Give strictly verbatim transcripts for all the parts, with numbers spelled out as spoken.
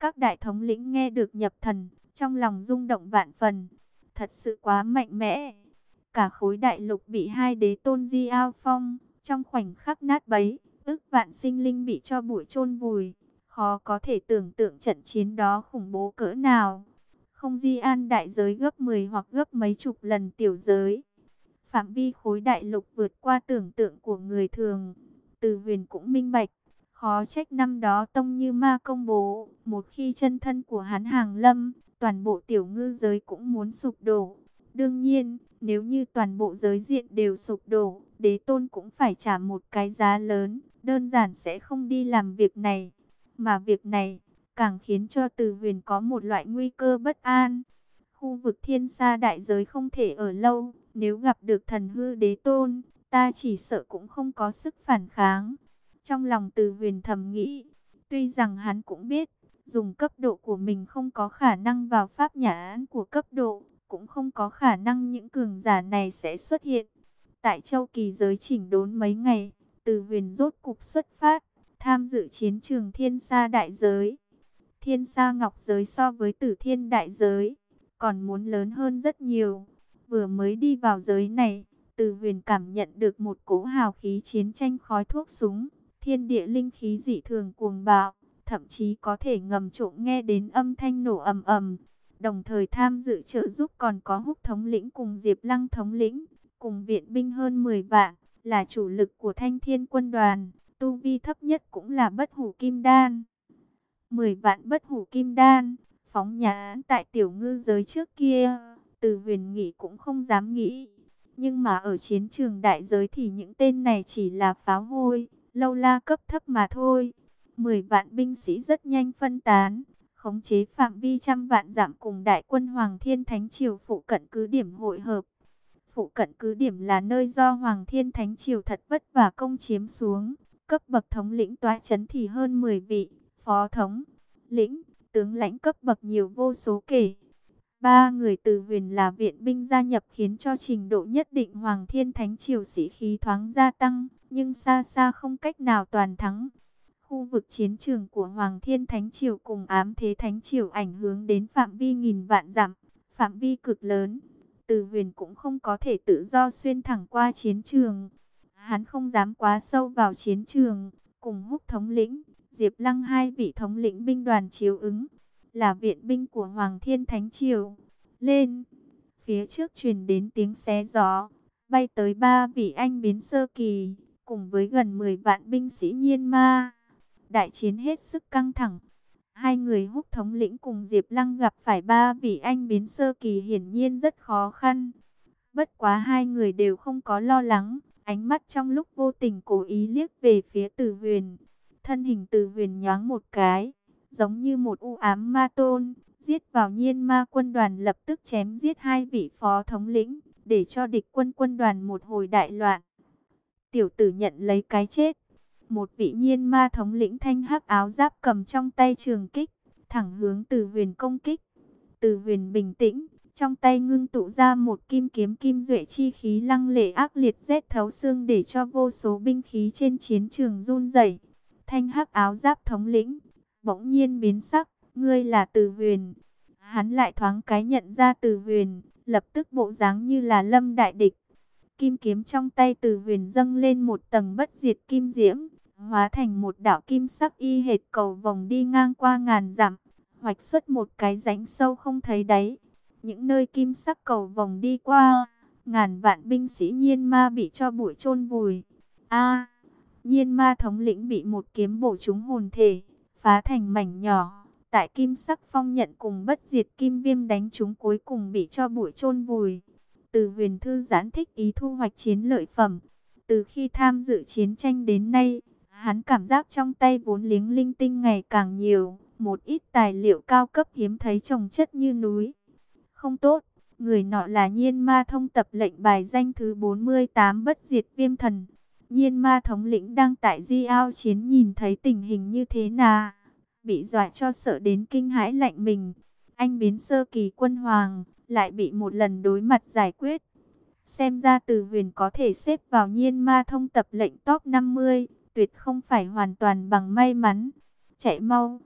Các đại thống lĩnh nghe được nhập thần, trong lòng rung động vạn phần. Thật sự quá mạnh mẽ. Cả khối đại lục bị hai đế tôn Di Ao Phong, trong khoảnh khắc nát bấy, ức vạn sinh linh bị cho bụi chôn vùi. Khó có thể tưởng tượng trận chiến đó khủng bố cỡ nào. Không Di An đại giới gấp mười hoặc gấp mấy chục lần tiểu giới. Phạm vi khối đại lục vượt qua tưởng tượng của người thường. Từ Huyền cũng minh bạch. Khó trách năm đó Tông Như Ma công bố, một khi chân thân của hắn hàng lâm, toàn bộ tiểu ngư giới cũng muốn sụp đổ. Đương nhiên, nếu như toàn bộ giới diện đều sụp đổ, đế tôn cũng phải trả một cái giá lớn, đơn giản sẽ không đi làm việc này. Mà việc này, càng khiến cho Từ Huyền có một loại nguy cơ bất an. Khu vực thiên sa đại giới không thể ở lâu, nếu gặp được thần hư đế tôn, ta chỉ sợ cũng không có sức phản kháng. Trong lòng Từ Huyền thầm nghĩ, tuy rằng hắn cũng biết, dùng cấp độ của mình không có khả năng vào pháp nhã án của cấp độ, cũng không có khả năng những cường giả này sẽ xuất hiện. Tại Châu Kỳ giới chỉnh đốn mấy ngày, Từ Huyền rốt cục xuất phát, tham dự chiến trường thiên sa đại giới. Thiên sa ngọc giới so với Tử Thiên đại giới, còn muốn lớn hơn rất nhiều. Vừa mới đi vào giới này, Từ Huyền cảm nhận được một cỗ hào khí chiến tranh khói thuốc súng. Thiên địa linh khí dị thường cuồng bạo, thậm chí có thể ngầm trộm nghe đến âm thanh nổ ầm ầm. Đồng thời tham dự trợ giúp còn có Húc thống lĩnh cùng Diệp Lăng thống lĩnh, cùng viện binh hơn mười vạn, là chủ lực của Thanh Thiên quân đoàn, tu vi thấp nhất cũng là Bất Hủ Kim Đan. mười vạn Bất Hủ Kim Đan, phóng nhãn tại tiểu ngư giới trước kia, Từ Huyền nghĩ cũng không dám nghĩ. Nhưng mà ở chiến trường đại giới thì những tên này chỉ là pháo hôi, lâu la cấp thấp mà thôi. Mười vạn binh sĩ rất nhanh phân tán, khống chế phạm vi trăm vạn dặm cùng đại quân Hoàng Thiên Thánh Triều phụ cận cứ điểm hội hợp. Phụ cận cứ điểm là nơi do Hoàng Thiên Thánh Triều thật vất vả công chiếm xuống. Cấp bậc thống lĩnh tọa chấn thì hơn mười vị, phó thống lĩnh, tướng lãnh cấp bậc nhiều vô số kể. Ba người Từ Huyền là viện binh gia nhập khiến cho trình độ nhất định Hoàng Thiên Thánh Triều sĩ khí thoáng gia tăng, nhưng xa xa không cách nào toàn thắng. Khu vực chiến trường của Hoàng Thiên Thánh Triều cùng Ám Thế Thánh Triều ảnh hưởng đến phạm vi nghìn vạn dặm, phạm vi cực lớn. Từ Huyền cũng không có thể tự do xuyên thẳng qua chiến trường. Hắn không dám quá sâu vào chiến trường, cùng Húc thống lĩnh, Diệp Lăng hai vị thống lĩnh binh đoàn chiếu ứng, là viện binh của Hoàng Thiên Thánh Triều. Lên, phía trước truyền đến tiếng xé gió, bay tới ba vị anh biến sơ kỳ, cùng với gần mười vạn binh sĩ Nhiên Ma. Đại chiến hết sức căng thẳng. Hai người Húc thống lĩnh cùng Diệp Lăng gặp phải ba vị anh biến sơ kỳ hiển nhiên rất khó khăn. Bất quá hai người đều không có lo lắng, ánh mắt trong lúc vô tình cố ý liếc về phía Từ Huyền. Thân hình Từ Huyền nhoáng một cái, giống như một u ám ma tôn, giết vào Nhiên Ma quân đoàn, lập tức chém giết hai vị phó thống lĩnh, để cho địch quân quân đoàn một hồi đại loạn. Tiểu tử nhận lấy cái chết. Một vị Nhiên Ma thống lĩnh thanh hắc áo giáp cầm trong tay trường kích, thẳng hướng Từ Huyền công kích. Từ Huyền bình tĩnh, trong tay ngưng tụ ra một kim kiếm kim duệ chi khí lăng lệ ác liệt rét thấu xương, để cho vô số binh khí trên chiến trường run rẩy. Thanh hắc áo giáp thống lĩnh bỗng nhiên biến sắc, ngươi là Từ Huyền. Hắn lại thoáng cái nhận ra Từ Huyền, lập tức bộ dáng như là lâm đại địch. Kim kiếm trong tay Từ Huyền dâng lên một tầng bất diệt kim diễm, hóa thành một đạo kim sắc y hệt cầu vồng đi ngang qua ngàn dặm, hoạch xuất một cái rãnh sâu không thấy đáy. Những nơi kim sắc cầu vồng đi qua, ngàn vạn binh sĩ Nhiên Ma bị cho bụi chôn vùi. A, Nhiên Ma thống lĩnh bị một kiếm bổ trúng hồn thể, phá thành mảnh nhỏ. Tại kim sắc phong nhận cùng bất diệt kim viêm đánh trúng, cuối cùng bị cho bụi chôn vùi. Từ Huyền thư giãn thích ý thu hoạch chiến lợi phẩm. Từ khi tham dự chiến tranh đến nay, hắn cảm giác trong tay vốn liếng linh tinh ngày càng nhiều, một ít tài liệu cao cấp hiếm thấy chồng chất như núi. Không tốt, người nọ là Nhiên Ma thông tập lệnh bài danh thứ bốn mươi tám bất diệt viêm thần. Nhiên Ma thống lĩnh đang tại Di Ao chiến nhìn thấy tình hình như thế nào, bị dọa cho sợ đến kinh hãi lạnh mình. Anh biến sơ kỳ quân hoàng, lại bị một lần đối mặt giải quyết. Xem ra Từ Huyền có thể xếp vào Nhiên Ma thông tập lệnh top năm mươi, tuyệt không phải hoàn toàn bằng may mắn. Chạy mau,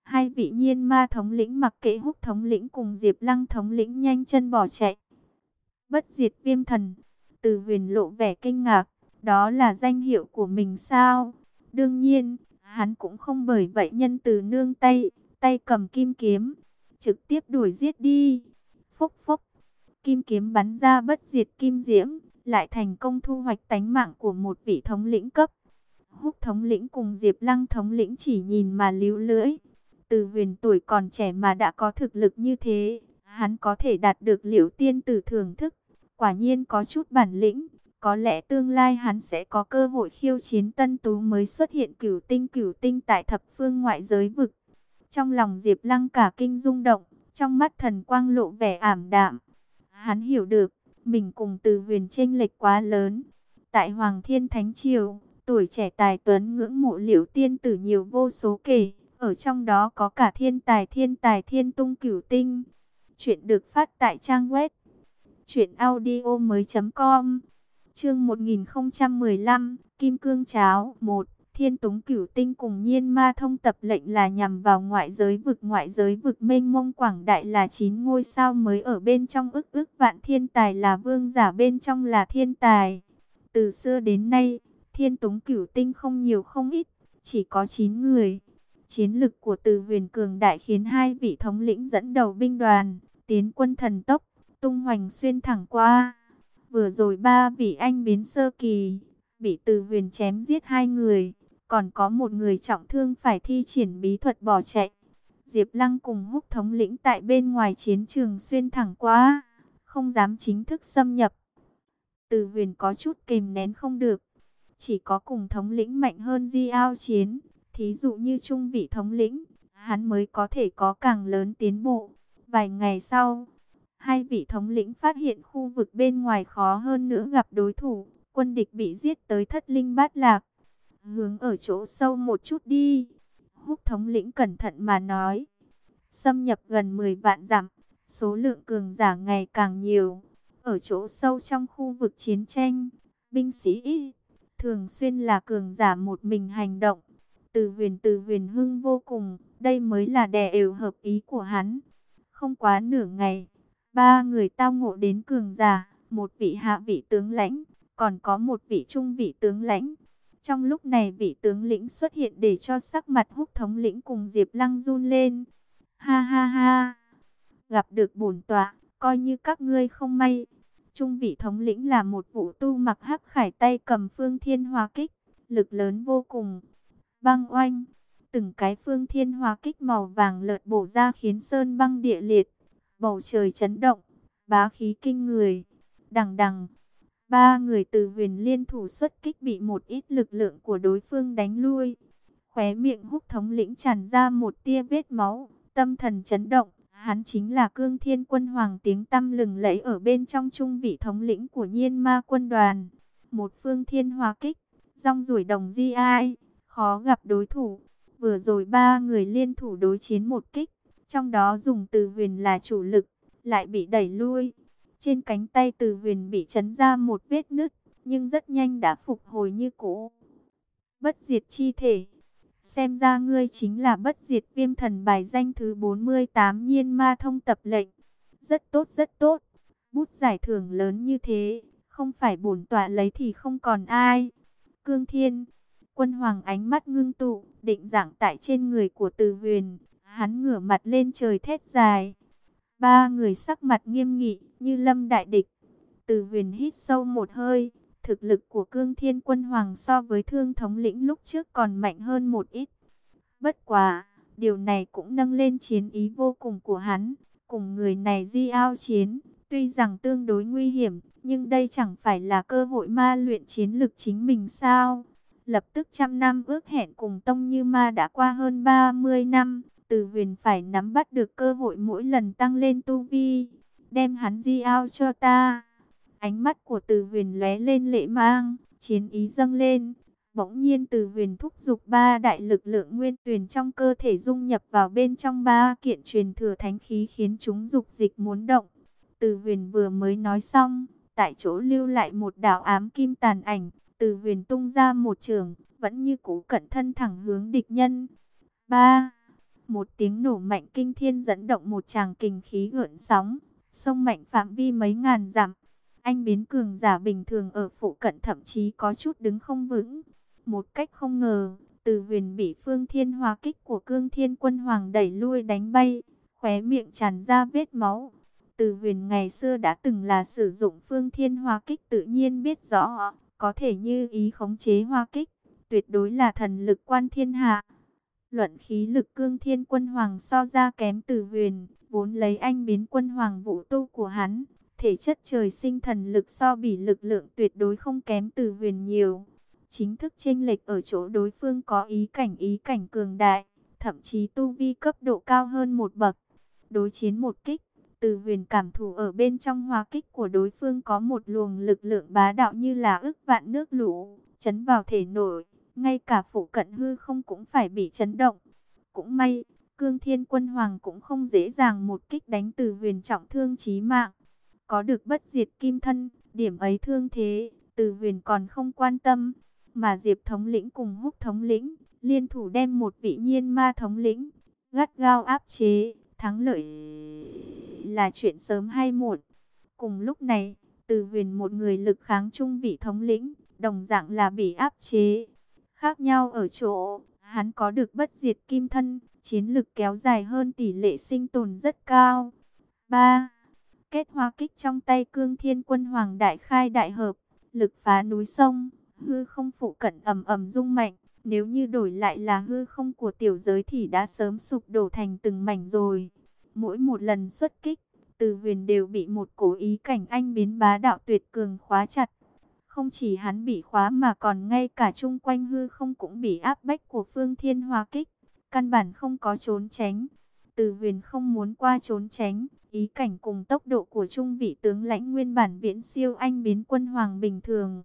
Hai vị Nhiên Ma thống lĩnh mặc kệ Húc thống lĩnh cùng Diệp Lăng thống lĩnh nhanh chân bỏ chạy. Bất diệt viêm thần. Từ Huyền lộ vẻ kinh ngạc, đó là danh hiệu của mình sao? Đương nhiên, hắn cũng không bởi vậy nhân từ nương tay, tay cầm kim kiếm, trực tiếp đuổi giết đi. Phốc phốc, kim kiếm bắn ra bất diệt kim diễm, lại thành công thu hoạch tánh mạng của một vị thống lĩnh cấp. Húc thống lĩnh cùng Diệp Lăng thống lĩnh chỉ nhìn mà líu lưỡi. Từ Huyền tuổi còn trẻ mà đã có thực lực như thế, hắn có thể đạt được Liễu tiên tử thưởng thức, quả nhiên có chút bản lĩnh. Có lẽ tương lai hắn sẽ có cơ hội khiêu chiến tân tú mới xuất hiện cửu tinh cửu tinh tại thập phương ngoại giới vực. Trong lòng Diệp Lăng cả kinh rung động, trong mắt thần quang lộ vẻ ảm đạm. Hắn hiểu được, mình cùng Từ Huyền chênh lệch quá lớn. Tại Hoàng Thiên Thánh Triều, tuổi trẻ tài tuấn ngưỡng mộ Liễu tiên tử nhiều vô số kể, ở trong đó có cả thiên tài thiên tài thiên tung cửu tinh. Chuyện được phát tại trang web truyện audio mới chấm com. Chương một nghìn không trăm mười lăm, Kim Cương Cháo một. Thiên Túng Cửu Tinh cùng Nhiên Ma thông tập lệnh là nhằm vào ngoại giới vực. Ngoại giới vực mênh mông quảng đại là chín ngôi sao mới ở bên trong, ức ức vạn thiên tài là vương giả bên trong là thiên tài. Từ xưa đến nay, Thiên Túng Cửu Tinh không nhiều không ít, chỉ có chín người. Chiến lực của Từ Huyền cường đại khiến hai vị thống lĩnh dẫn đầu binh đoàn tiến quân thần tốc, tung hoành xuyên thẳng qua. Vừa rồi ba vị anh biến sơ kỳ bị Từ Huyền chém giết hai người, còn có một người trọng thương phải thi triển bí thuật bỏ chạy. Diệp Lăng cùng Húc thống lĩnh tại bên ngoài chiến trường xuyên thẳng qua, không dám chính thức xâm nhập. Từ Huyền có chút kìm nén không được, chỉ có cùng thống lĩnh mạnh hơn Di ao chiến, thí dụ như trung vị thống lĩnh, hắn mới có thể có càng lớn tiến bộ. Vài ngày sau, hai vị thống lĩnh phát hiện khu vực bên ngoài khó hơn nữa gặp đối thủ, quân địch bị giết tới thất linh bát lạc. Hướng ở chỗ sâu một chút đi. Húc thống lĩnh cẩn thận mà nói. Xâm nhập gần mười vạn dặm, số lượng cường giả ngày càng nhiều. Ở chỗ sâu trong khu vực chiến tranh, binh sĩ ít, thường xuyên là cường giả một mình hành động. Từ Huyền từ Huyền hưng vô cùng, đây mới là đè ều hợp ý của hắn. Không quá nửa ngày, ba người tao ngộ đến cường giả, một vị hạ vị tướng lãnh, còn có một vị trung vị tướng lãnh. Trong lúc này vị tướng lĩnh xuất hiện để cho sắc mặt Húc thống lĩnh cùng Diệp Lăng run lên. Ha ha ha, gặp được bổn tọa, coi như các ngươi không may. Trung vị thống lĩnh là một vũ tu mặc hắc khải, tay cầm phương thiên hỏa kích, lực lớn vô cùng. Băng oanh, từng cái phương thiên hỏa kích màu vàng lợt bổ ra khiến sơn băng địa liệt, bầu trời chấn động, bá khí kinh người. Đằng đằng, ba người Từ Huyền liên thủ xuất kích bị một ít lực lượng của đối phương đánh lui. Khóe miệng Húc thống lĩnh tràn ra một tia vết máu, tâm thần chấn động. Hắn chính là Cương Thiên Quân Hoàng, tiếng tăm lừng lẫy ở bên trong trung vị thống lĩnh của Nhiên Ma quân đoàn. Một phương thiên hỏa kích, rong ruổi đồng di ai, khó gặp đối thủ. Vừa rồi ba người liên thủ đối chiến một kích, trong đó dùng Từ Huyền là chủ lực, lại bị đẩy lui. Trên cánh tay Từ Huyền bị chấn ra một vết nứt, nhưng rất nhanh đã phục hồi như cũ. Bất diệt chi thể. Xem ra ngươi chính là bất diệt viêm thần, bài danh thứ bốn mươi tám Nhiên Ma thông tập lệnh. Rất tốt rất tốt. Bút giải thưởng lớn như thế, không phải bổn tọa lấy thì không còn ai. Cương Thiên Quân Hoàng ánh mắt ngưng tụ, định dạng tại trên người của Từ Huyền. Hắn ngửa mặt lên trời thét dài. Ba người sắc mặt nghiêm nghị, như lâm đại địch. Từ Huyền hít sâu một hơi. Thực lực của Cương Thiên Quân Hoàng so với Thương thống lĩnh lúc trước còn mạnh hơn một ít. Bất quá, điều này cũng nâng lên chiến ý vô cùng của hắn. Cùng người này Di ao chiến, tuy rằng tương đối nguy hiểm, nhưng đây chẳng phải là cơ hội ma luyện chiến lực chính mình sao? Lập tức trăm năm ước hẹn cùng Tông Như Ma đã qua hơn ba mươi năm. Từ Huyền phải nắm bắt được cơ hội mỗi lần tăng lên tu vi. Đem hắn Di ao cho ta. Ánh mắt của Từ Huyền lóe lên lệ mang, chiến ý dâng lên. Bỗng nhiên Từ Huyền thúc giục ba đại lực lượng nguyên tuyền trong cơ thể dung nhập vào bên trong ba kiện truyền thừa thánh khí, khiến chúng dục dịch muốn động. Từ Huyền vừa mới nói xong, tại chỗ lưu lại một đạo ám kim tàn ảnh. Từ Huyền tung ra một chưởng, vẫn như cũ cận thân thẳng hướng địch nhân. Ba, Một tiếng nổ mạnh kinh thiên dẫn động một tràng kình khí gợn sóng, sông mạnh phạm vi mấy ngàn dặm. Anh biến cường giả bình thường ở phụ cận thậm chí có chút đứng không vững. Một cách không ngờ, Từ Huyền bị Phương Thiên Hỏa kích của Cương Thiên Quân Hoàng đẩy lui đánh bay, khóe miệng tràn ra vết máu. Từ Huyền ngày xưa đã từng là sử dụng Phương Thiên Hỏa kích, tự nhiên biết rõ, có thể như ý khống chế hỏa kích, tuyệt đối là thần lực quan thiên hạ. Luận khí lực Cương Thiên Quân Hoàng so ra kém Từ Huyền, vốn lấy anh biến quân hoàng vũ tu của hắn, thể chất trời sinh thần lực so bì lực lượng tuyệt đối không kém Từ Huyền nhiều. Chính thức chênh lệch ở chỗ đối phương có ý cảnh ý cảnh cường đại, thậm chí tu vi cấp độ cao hơn một bậc. Đối chiến một kích, Từ Huyền cảm thụ ở bên trong hỏa kích của đối phương có một luồng lực lượng bá đạo như là ức vạn nước lũ, chấn vào thể nội, ngay cả phụ cận hư không cũng phải bị chấn động. Cũng may, Cương Thiên Quân Hoàng cũng không dễ dàng một kích đánh Từ Huyền trọng thương chí mạng. Có được bất diệt kim thân, điểm ấy thương thế, Từ Huyền còn không quan tâm. Mà Diệp thống lĩnh cùng Húc thống lĩnh, liên thủ đem một vị nhiên ma thống lĩnh, gắt gao áp chế, thắng lợi là chuyện sớm hay muộn. Cùng lúc này, Từ Huyền một người lực kháng trung vị thống lĩnh, đồng dạng là bị áp chế. Khác nhau ở chỗ, hắn có được bất diệt kim thân, chiến lực kéo dài hơn, tỷ lệ sinh tồn rất cao. ba. Kết hoa kích trong tay Cương Thiên Quân Hoàng đại khai đại hợp, lực phá núi sông, hư không phụ cận ầm ầm rung mạnh. Nếu như đổi lại là hư không của tiểu giới thì đã sớm sụp đổ thành từng mảnh rồi. Mỗi một lần xuất kích, Từ Huyền đều bị một cổ ý cảnh anh biến bá đạo tuyệt cường khóa chặt. Không chỉ hắn bị khóa mà còn ngay cả chung quanh hư không cũng bị áp bách của Phương Thiên Hỏa kích. Căn bản không có trốn tránh. Từ Huyền không muốn qua trốn tránh. Ý cảnh cùng tốc độ của trung vị tướng lãnh nguyên bản viễn siêu anh biến quân hoàng bình thường.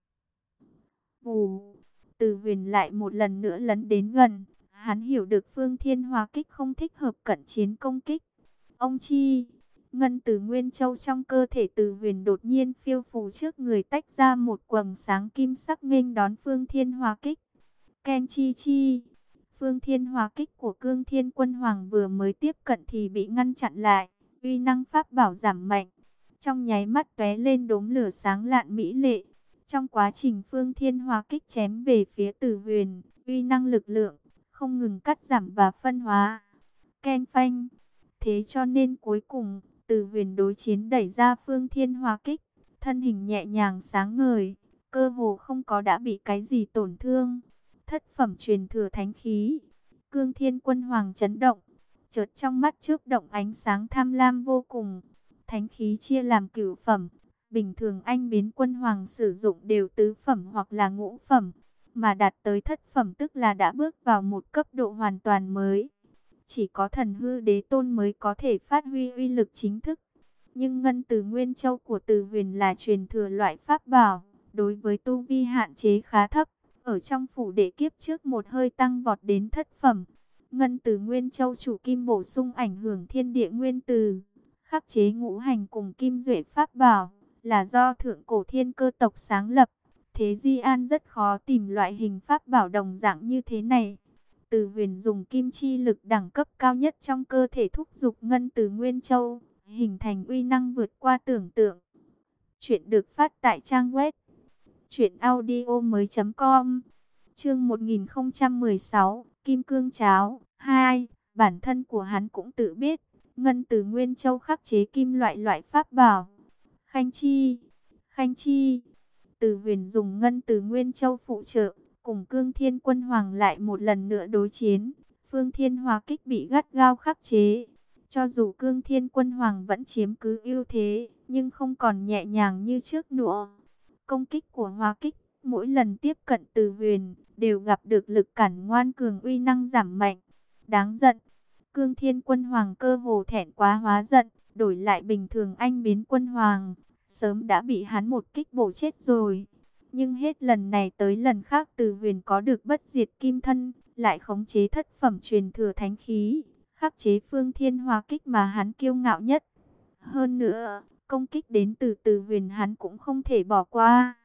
Vù, Từ Huyền lại một lần nữa lấn đến gần. Hắn hiểu được Phương Thiên Hỏa kích không thích hợp cận chiến công kích. Ông chi, ngân từ Nguyên Châu trong cơ thể Từ Huyền đột nhiên phiêu phù trước người, tách ra một quầng sáng kim sắc nghênh đón Phương Thiên Hỏa kích. Ken chi chi, Phương Thiên Hỏa kích của Cương Thiên Quân Hoàng vừa mới tiếp cận thì bị ngăn chặn lại. Uy năng pháp bảo giảm mạnh, trong nháy mắt tóe lên đốm lửa sáng lạn mỹ lệ. Trong quá trình Phương Thiên Hỏa kích chém về phía Từ Huyền, uy năng lực lượng không ngừng cắt giảm và phân hóa. Ken phanh, thế cho nên cuối cùng Từ Huyền đối chiến đẩy ra Phương Thiên Hỏa kích, thân hình nhẹ nhàng sáng ngời, cơ hồ không có đã bị cái gì tổn thương. Thất phẩm truyền thừa thánh khí, Cương Thiên Quân Hoàng chấn động. Chợt trong mắt chớp động ánh sáng tham lam vô cùng. Thánh khí chia làm cửu phẩm. Bình thường anh biến quân hoàng sử dụng đều tứ phẩm hoặc là ngũ phẩm. Mà đạt tới thất phẩm tức là đã bước vào một cấp độ hoàn toàn mới. Chỉ có thần hư đế tôn mới có thể phát huy uy lực chính thức. Nhưng ngân từ Nguyên Châu của Từ Huyền là truyền thừa loại pháp bảo. Đối với tu vi hạn chế khá thấp. Ở trong phủ đệ kiếp trước một hơi tăng vọt đến thất phẩm. Ngân từ Nguyên Châu chủ kim bổ sung ảnh hưởng thiên địa nguyên từ, khắc chế ngũ hành cùng kim duệ pháp bảo, là do thượng cổ thiên cơ tộc sáng lập. Thế Di An rất khó tìm loại hình pháp bảo đồng dạng như thế này. Từ Huyền dùng kim chi lực đẳng cấp cao nhất trong cơ thể thúc giục ngân từ Nguyên Châu, hình thành uy năng vượt qua tưởng tượng. Chuyện được phát tại trang web truyện audio mới chấm com. Chương một nghìn không trăm mười sáu, Kim Cương Cháo hai. Bản thân của hắn cũng tự biết, ngân từ Nguyên Châu khắc chế kim loại loại pháp bảo. Khanh chi, Khanh chi. Từ Huyền dùng ngân từ Nguyên Châu phụ trợ, cùng Cương Thiên Quân Hoàng lại một lần nữa đối chiến. Phương Thiên Hỏa kích bị gắt gao khắc chế. Cho dù Cương Thiên Quân Hoàng vẫn chiếm cứ ưu thế, nhưng không còn nhẹ nhàng như trước nữa. Công kích của Hỏa kích mỗi lần tiếp cận Từ Huyền đều gặp được lực cản ngoan cường, uy năng giảm mạnh. Đáng giận, Cương Thiên Quân Hoàng cơ hồ thẹn quá hóa giận, đổi lại bình thường anh biến quân hoàng, sớm đã bị hắn một kích bổ chết rồi. Nhưng hết lần này tới lần khác Từ Huyền có được bất diệt kim thân, lại khống chế thất phẩm truyền thừa thánh khí, khắc chế Phương Thiên Hỏa kích mà hắn kiêu ngạo nhất. Hơn nữa, công kích đến từ Từ Huyền hắn cũng không thể bỏ qua.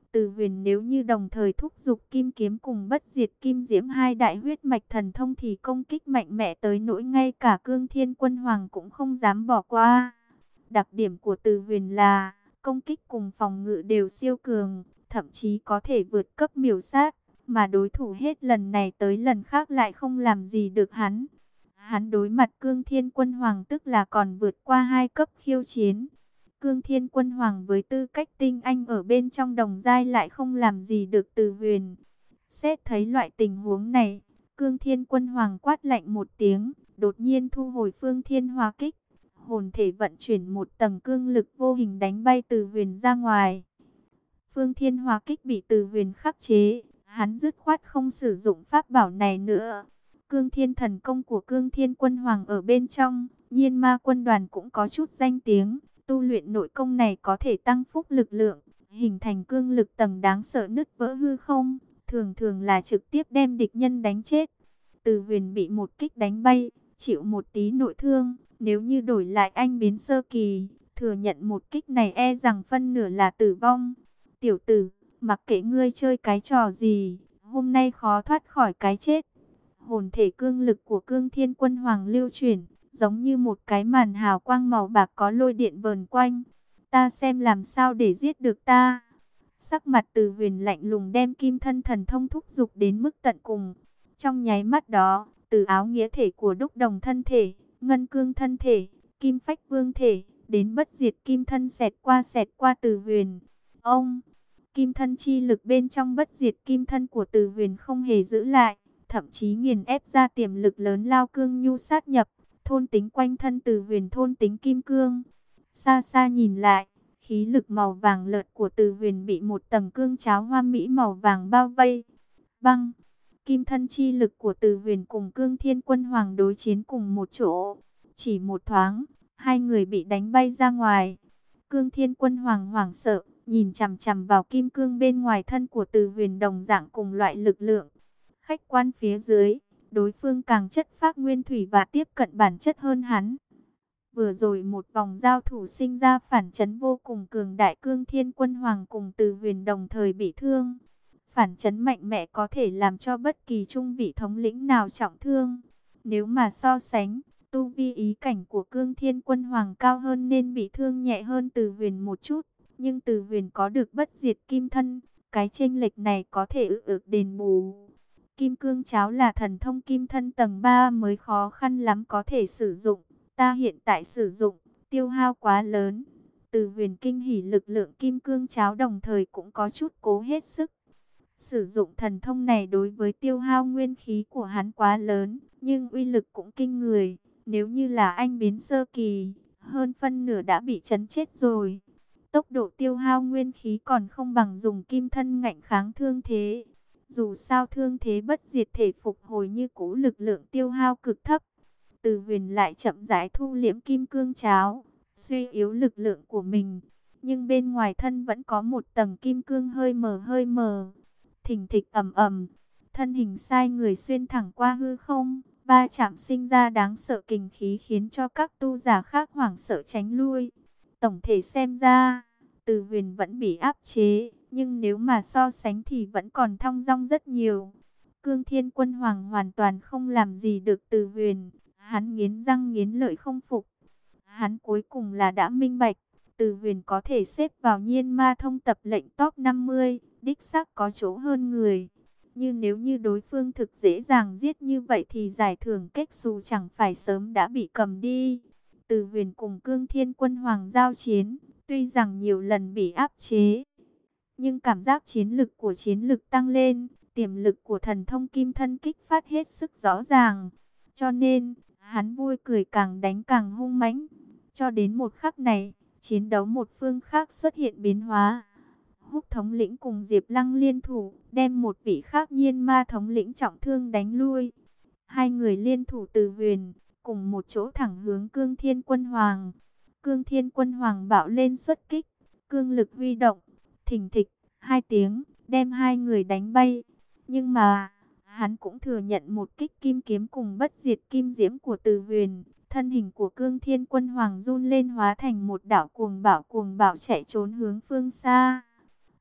Từ Huyền nếu như đồng thời thúc giục kim kiếm cùng bất diệt kim diễm hai đại huyết mạch thần thông thì công kích mạnh mẽ tới nỗi ngay cả Cương Thiên Quân Hoàng cũng không dám bỏ qua. Đặc điểm của Từ Huyền là công kích cùng phòng ngự đều siêu cường, thậm chí có thể vượt cấp miểu sát, mà đối thủ hết lần này tới lần khác lại không làm gì được hắn. Hắn đối mặt Cương Thiên Quân Hoàng tức là còn vượt qua hai cấp khiêu chiến. Cương Thiên Quân Hoàng với tư cách tinh anh ở bên trong đồng giai lại không làm gì được Từ Huyền. Xét thấy loại tình huống này, Cương Thiên Quân Hoàng quát lạnh một tiếng, đột nhiên thu hồi Phương Thiên Hỏa Kích. Hồn thể vận chuyển một tầng cương lực vô hình đánh bay Từ Huyền ra ngoài. Phương Thiên Hỏa Kích bị Từ Huyền khắc chế, hắn dứt khoát không sử dụng pháp bảo này nữa. Cương Thiên thần công của Cương Thiên Quân Hoàng ở bên trong, Nhiên Ma quân đoàn cũng có chút danh tiếng. Tu luyện nội công này có thể tăng phúc lực lượng, hình thành cương lực tầng đáng sợ nứt vỡ hư không, thường thường là trực tiếp đem địch nhân đánh chết. Từ Huyền bị một kích đánh bay, chịu một tí nội thương, nếu như đổi lại anh biến sơ kỳ, thừa nhận một kích này e rằng phân nửa là tử vong. Tiểu tử, mặc kệ ngươi chơi cái trò gì, hôm nay khó thoát khỏi cái chết. Hồn thể cương lực của Cương Thiên Quân Hoàng lưu chuyển, giống như một cái màn hào quang màu bạc có lôi điện vờn quanh. Ta xem làm sao để giết được ta. Sắc mặt Từ Huyền lạnh lùng đem kim thân thần thông thúc giục đến mức tận cùng. Trong nháy mắt đó, từ áo nghĩa thể của đúc đồng thân thể, ngân cương thân thể, kim phách vương thể, đến bất diệt kim thân xẹt qua xẹt qua Từ Huyền. Ông, kim thân chi lực bên trong bất diệt kim thân của Từ Huyền không hề giữ lại, thậm chí nghiền ép ra tiềm lực lớn lao cương nhu sát nhập. Thôn tính quanh thân Từ Huyền thôn tính kim cương. Xa xa nhìn lại, khí lực màu vàng lợt của Từ Huyền bị một tầng cương cháo hoa mỹ màu vàng bao vây. Băng, kim thân chi lực của Từ Huyền cùng Cương Thiên Quân Hoàng đối chiến cùng một chỗ. Chỉ một thoáng, hai người bị đánh bay ra ngoài. Cương Thiên Quân Hoàng hoảng sợ, nhìn chằm chằm vào kim cương bên ngoài thân của Từ Huyền đồng dạng cùng loại lực lượng. Khách quan phía dưới, đối phương càng chất phác nguyên thủy và tiếp cận bản chất hơn hắn. Vừa rồi một vòng giao thủ sinh ra phản chấn vô cùng cường đại. Cương Thiên Quân Hoàng cùng Từ Huyền đồng thời bị thương. Phản chấn mạnh mẽ có thể làm cho bất kỳ trung vị thống lĩnh nào trọng thương. Nếu mà so sánh, tu vi ý cảnh của Cương Thiên Quân Hoàng cao hơn nên bị thương nhẹ hơn Từ Huyền một chút. Nhưng Từ Huyền có được bất diệt kim thân, cái chênh lệch này có thể ự ực đền bù. Kim cương cháo là thần thông kim thân tầng ba mới khó khăn lắm có thể sử dụng. Ta hiện tại sử dụng, tiêu hao quá lớn. Từ Huyền kinh hỉ lực lượng kim cương cháo đồng thời cũng có chút cố hết sức. Sử dụng thần thông này đối với tiêu hao nguyên khí của hắn quá lớn, nhưng uy lực cũng kinh người. Nếu như là anh biến sơ kỳ, hơn phân nửa đã bị chấn chết rồi. Tốc độ tiêu hao nguyên khí còn không bằng dùng kim thân ngạnh kháng thương thế. Dù sao thương thế bất diệt thể phục hồi như cũ, lực lượng tiêu hao cực thấp. Từ Huyền lại chậm rãi thu liễm kim cương cháo, suy yếu lực lượng của mình. Nhưng bên ngoài thân vẫn có một tầng kim cương hơi mờ hơi mờ. Thình thịch ầm ầm, thân hình sai người xuyên thẳng qua hư không, va chạm sinh ra đáng sợ kình khí khiến cho các tu giả khác hoảng sợ tránh lui. Tổng thể xem ra, Từ Huyền vẫn bị áp chế. Nhưng nếu mà so sánh thì vẫn còn thong dong rất nhiều. Cương Thiên Quân Hoàng hoàn toàn không làm gì được Từ Huyền. Hắn nghiến răng nghiến lợi không phục. Hắn cuối cùng là đã minh bạch. Từ Huyền có thể xếp vào Nhiên Ma thông tập lệnh top năm mươi. Đích xác có chỗ hơn người. Nhưng nếu như đối phương thực dễ dàng giết như vậy thì giải thưởng kết xù chẳng phải sớm đã bị cầm đi. Từ Huyền cùng Cương Thiên Quân Hoàng giao chiến. Tuy rằng nhiều lần bị áp chế, nhưng cảm giác chiến lực của chiến lực tăng lên, tiềm lực của thần thông kim thân kích phát hết sức rõ ràng. Cho nên, hắn vui cười càng đánh càng hung mãnh. Cho đến một khắc này, chiến đấu một phương khác xuất hiện biến hóa. Húc thống lĩnh cùng Diệp Lăng liên thủ, đem một vị khác Nhiên Ma thống lĩnh trọng thương đánh lui. Hai người liên thủ Từ Huyền, cùng một chỗ thẳng hướng Cương Thiên Quân Hoàng. Cương Thiên Quân Hoàng bạo lên xuất kích, cương lực huy động. Thình thịch, hai tiếng, đem hai người đánh bay. Nhưng mà, hắn cũng thừa nhận một kích kim kiếm cùng bất diệt kim diễm của Từ Huyền. Thân hình của Cương Thiên Quân Hoàng run lên hóa thành một đạo cuồng bạo cuồng bạo chạy trốn hướng phương xa.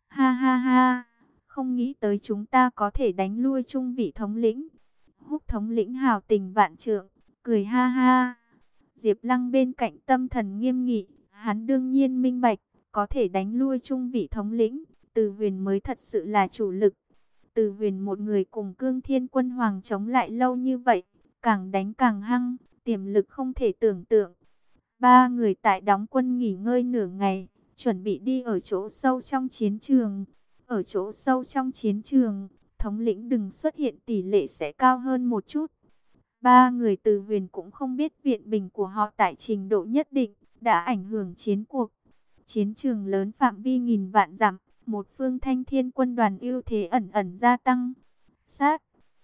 Ha ha ha, không nghĩ tới chúng ta có thể đánh lui trung vị thống lĩnh. Húc thống lĩnh hào tình vạn trượng, cười ha ha. Diệp Lăng bên cạnh tâm thần nghiêm nghị, hắn đương nhiên minh bạch, có thể đánh lui trung vị thống lĩnh, Từ Huyền mới thật sự là chủ lực. Từ Huyền một người cùng Cương Thiên Quân Hoàng chống lại lâu như vậy, càng đánh càng hăng, tiềm lực không thể tưởng tượng. Ba người tại đóng quân nghỉ ngơi nửa ngày, chuẩn bị đi ở chỗ sâu trong chiến trường. Ở chỗ sâu trong chiến trường, thống lĩnh đừng xuất hiện tỷ lệ sẽ cao hơn một chút. Ba người Từ Huyền cũng không biết viện binh của họ tại trình độ nhất định đã ảnh hưởng chiến cuộc. Chiến trường lớn phạm vi nghìn vạn dặm, một phương Thanh Thiên quân đoàn ưu thế ẩn ẩn gia tăng. Sát,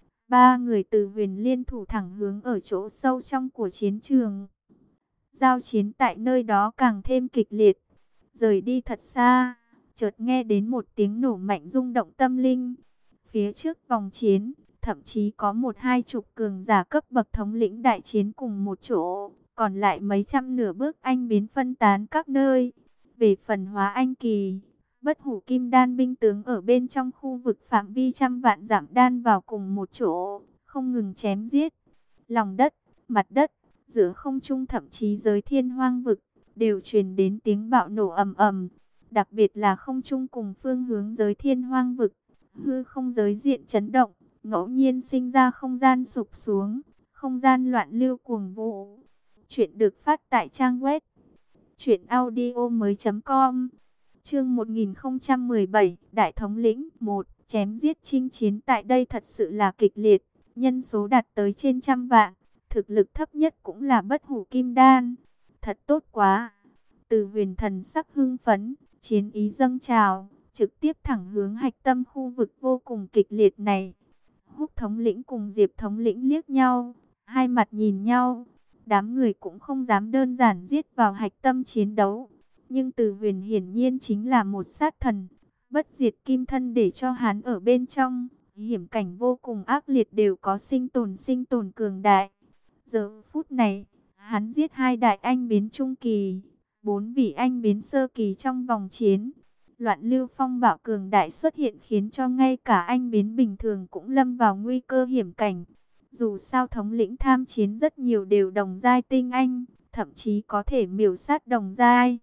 ba người Từ Huyền liên thủ thẳng hướng ở chỗ sâu trong của chiến trường. Giao chiến tại nơi đó càng thêm kịch liệt. Rời đi thật xa, chợt nghe đến một tiếng nổ mạnh rung động tâm linh. Phía trước vòng chiến, thậm chí có một hai chục cường giả cấp bậc thống lĩnh đại chiến cùng một chỗ, còn lại mấy trăm nửa bước anh biến phân tán các nơi. Về phần Hóa Anh kỳ, bất hủ kim đan binh tướng ở bên trong khu vực phạm vi trăm vạn dặm đan vào cùng một chỗ, không ngừng chém giết. Lòng đất, mặt đất, giữa không trung thậm chí giới thiên hoang vực, đều truyền đến tiếng bạo nổ ầm ầm. Đặc biệt là không trung cùng phương hướng giới thiên hoang vực, hư không giới diện chấn động, ngẫu nhiên sinh ra không gian sụp xuống, không gian loạn lưu cuồng vũ. Chuyện được phát tại trang web truyện audio mới chấm com. Chương một nghìn không trăm mười bảy, Đại thống lĩnh một, chém giết chinh chiến tại đây thật sự là kịch liệt, nhân số đạt tới trên trăm vạn, thực lực thấp nhất cũng là bất hủ kim đan. Thật tốt quá. Từ Huyền thần sắc hưng phấn, chiến ý dâng trào, trực tiếp thẳng hướng hạch tâm khu vực vô cùng kịch liệt này. Húc thống lĩnh cùng Diệp thống lĩnh liếc nhau, hai mặt nhìn nhau. Đám người cũng không dám đơn giản giết vào hạch tâm chiến đấu. Nhưng Từ Huyền hiển nhiên chính là một sát thần, bất diệt kim thân để cho hắn ở bên trong. Hiểm cảnh vô cùng ác liệt đều có sinh tồn sinh tồn cường đại. Giờ phút này, hắn giết hai đại anh biến trung kỳ, bốn vị anh biến sơ kỳ trong vòng chiến. Loạn lưu phong bạo cường đại xuất hiện khiến cho ngay cả anh biến bình thường cũng lâm vào nguy cơ hiểm cảnh. Dù sao thống lĩnh tham chiến rất nhiều đều đồng giai tinh anh, thậm chí có thể miểu sát đồng giai.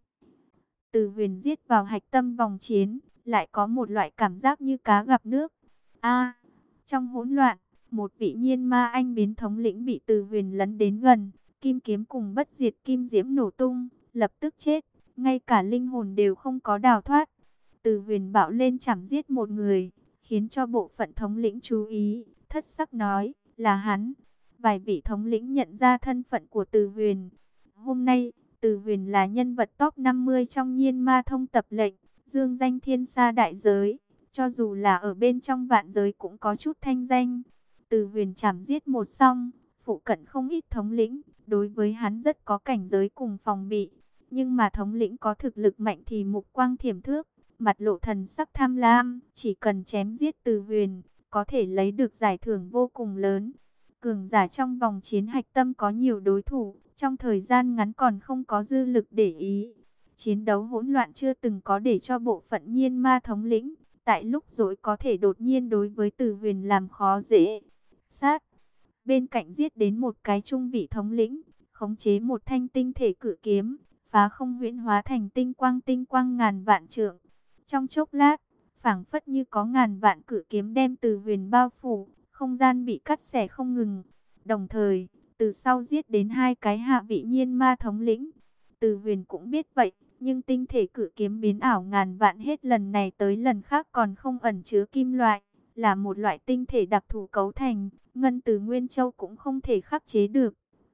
Từ Huyền giết vào hạch tâm vòng chiến, lại có một loại cảm giác như cá gặp nước. A, trong hỗn loạn, một vị nhiên ma anh biến thống lĩnh bị Từ Huyền lấn đến gần, kim kiếm cùng bất diệt kim diễm nổ tung, lập tức chết, ngay cả linh hồn đều không có đào thoát. Từ Huyền bạo lên chảm giết một người, khiến cho bộ phận thống lĩnh chú ý, thất sắc nói, là hắn. Vài vị thống lĩnh nhận ra thân phận của Từ Huyền. Hôm nay, Từ Huyền là nhân vật top năm mươi trong nhiên ma thông tập lệnh, dương danh thiên sa đại giới. Cho dù là ở bên trong vạn giới cũng có chút thanh danh. Từ Huyền chảm giết một xong, phụ cận không ít thống lĩnh, đối với hắn rất có cảnh giới cùng phòng bị. Nhưng mà thống lĩnh có thực lực mạnh thì mục quang thiểm thước, mặt lộ thần sắc tham lam, chỉ cần chém giết Từ Huyền, có thể lấy được giải thưởng vô cùng lớn. Cường giả trong vòng chiến hạch tâm có nhiều đối thủ, trong thời gian ngắn còn không có dư lực để ý. Chiến đấu hỗn loạn chưa từng có để cho bộ phận nhiên ma thống lĩnh, tại lúc rỗi có thể đột nhiên đối với Từ Huyền làm khó dễ. Sát, bên cạnh giết đến một cái trung vị thống lĩnh, khống chế một thanh tinh thể cự kiếm, phá không huyễn hóa thành tinh quang tinh quang ngàn vạn trượng. Trong chốc lát, phảng phất như có ngàn vạn cự kiếm đem Từ Huyền bao phủ, không gian bị cắt xẻ không ngừng. Đồng thời, từ sau giết đến hai cái hạ vị nhiên ma thống lĩnh. Từ Huyền cũng biết vậy, nhưng tinh thể cự kiếm biến ảo ngàn vạn hết lần này tới lần khác còn không ẩn chứa kim loại, là một loại tinh thể đặc thù cấu thành, ngân từ Nguyên Châu cũng không thể khắc chế được.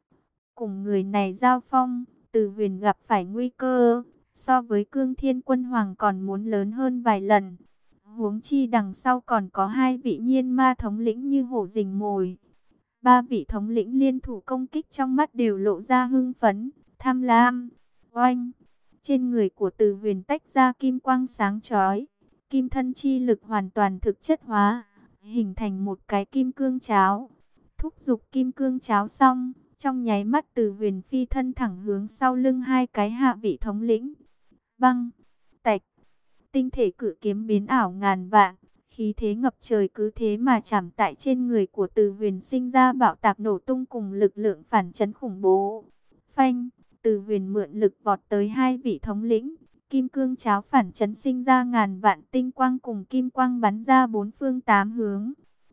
Cùng người này giao phong, Từ Huyền gặp phải nguy cơ, so với Cương Thiên Quân Hoàng còn muốn lớn hơn vài lần. Huống chi đằng sau còn có hai vị nhiên ma thống lĩnh như hổ rình mồi. Ba vị thống lĩnh liên thủ công kích trong mắt đều lộ ra hưng phấn, tham lam. Oanh! Trên người của Từ Huyền tách ra kim quang sáng chói, kim thân chi lực hoàn toàn thực chất hóa, hình thành một cái kim cương cháo. Thúc giục kim cương cháo xong, trong nháy mắt Từ Huyền phi thân thẳng hướng sau lưng hai cái hạ vị thống lĩnh. Băng! Tạch! tinh thể cử kiếm biến ảo ngàn vạn, khí thế ngập trời cứ thế mà chạm tại trên người của Từ Huyền, sinh ra bạo tạc nổ tung cùng lực lượng phản chấn khủng bố. Phanh, Từ Huyền mượn lực vọt tới hai vị thống lĩnh, kim cương cháo phản chấn sinh ra ngàn vạn tinh quang cùng kim quang bắn ra bốn phương tám hướng.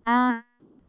A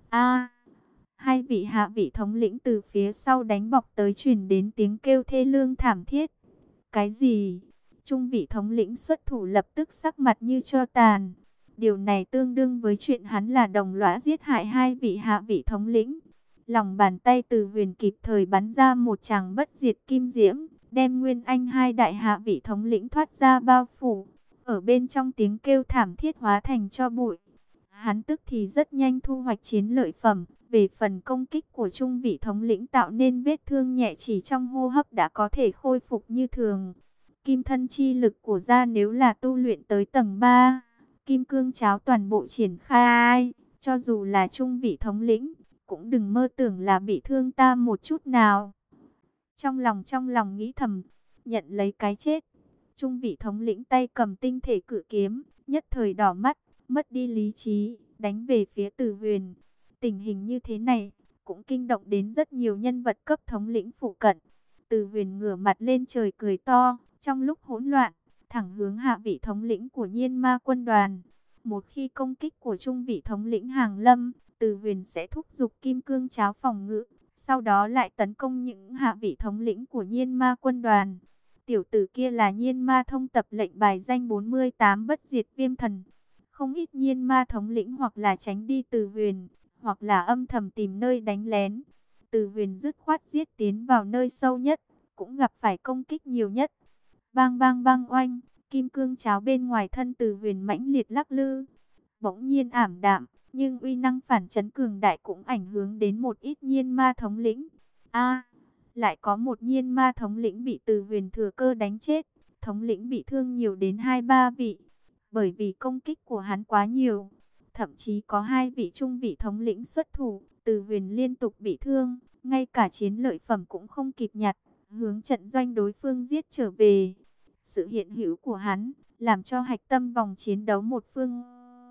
a Hai vị hạ vị thống lĩnh từ phía sau đánh bọc tới, truyền đến tiếng kêu thê lương thảm thiết. Cái gì? Trung vị thống lĩnh xuất thủ lập tức sắc mặt như tro tàn. Điều này tương đương với chuyện hắn là đồng lõa giết hại hai vị hạ vị thống lĩnh. Lòng bàn tay Từ Huyền kịp thời bắn ra một tràng bất diệt kim diễm, đem Nguyên Anh hai đại hạ vị thống lĩnh thoát ra bao phủ. Ở bên trong tiếng kêu thảm thiết hóa thành tro bụi. Hắn tức thì rất nhanh thu hoạch chiến lợi phẩm. Về phần công kích của trung vị thống lĩnh tạo nên vết thương nhẹ, chỉ trong hô hấp đã có thể khôi phục như thường. Kim thân chi lực của gia nếu là tu luyện tới tầng ba, kim cương cháo toàn bộ triển khai, cho dù là trung vị thống lĩnh, cũng đừng mơ tưởng là bị thương ta một chút nào. Trong lòng trong lòng nghĩ thầm, nhận lấy cái chết. Trung vị thống lĩnh tay cầm tinh thể cự kiếm, nhất thời đỏ mắt, mất đi lý trí, đánh về phía Từ Huyền. Tình hình như thế này cũng kinh động đến rất nhiều nhân vật cấp thống lĩnh phụ cận. Từ Huyền ngửa mặt lên trời cười to, trong lúc hỗn loạn, thẳng hướng hạ vị thống lĩnh của Nhiên Ma quân đoàn. Một khi công kích của trung vị thống lĩnh hàng lâm, Từ Huyền sẽ thúc giục kim cương cháo phòng ngự, sau đó lại tấn công những hạ vị thống lĩnh của Nhiên Ma quân đoàn. Tiểu tử kia là Nhiên Ma thông tập lệnh bài danh bốn mươi tám bất diệt viêm thần. Không ít Nhiên Ma thống lĩnh hoặc là tránh đi Từ Huyền, hoặc là âm thầm tìm nơi đánh lén. Từ Huyền dứt khoát giết tiến vào nơi sâu nhất, cũng gặp phải công kích nhiều nhất. Bang bang bang oanh, kim cương cháo bên ngoài thân Từ Huyền mãnh liệt lắc lư, bỗng nhiên ảm đạm, nhưng uy năng phản chấn cường đại cũng ảnh hưởng đến một ít Nhiên Ma thống lĩnh. A, lại có một Nhiên Ma thống lĩnh bị Từ Huyền thừa cơ đánh chết, thống lĩnh bị thương nhiều đến hai ba vị, bởi vì công kích của hắn quá nhiều. Thậm chí có hai vị trung vị thống lĩnh xuất thủ, Từ Huyền liên tục bị thương, ngay cả chiến lợi phẩm cũng không kịp nhặt, hướng trận doanh đối phương giết trở về. Sự hiện hữu của hắn làm cho hạch tâm vòng chiến đấu một phương